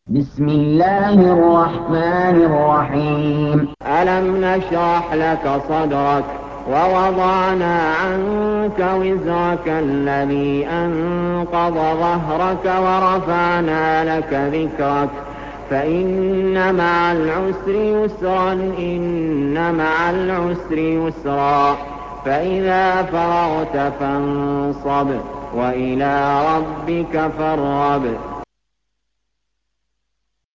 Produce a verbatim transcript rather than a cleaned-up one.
بسم الله الرحمن الرحيم ألم نشرح لك صدرك ووضعنا عنك وزرك الذي أنقض ظهرك ورفعنا لك ذكرك فإن مع العسر يسرا إن مع العسر يسرا فإذا فرغت فانصب وإلى ربك فارغب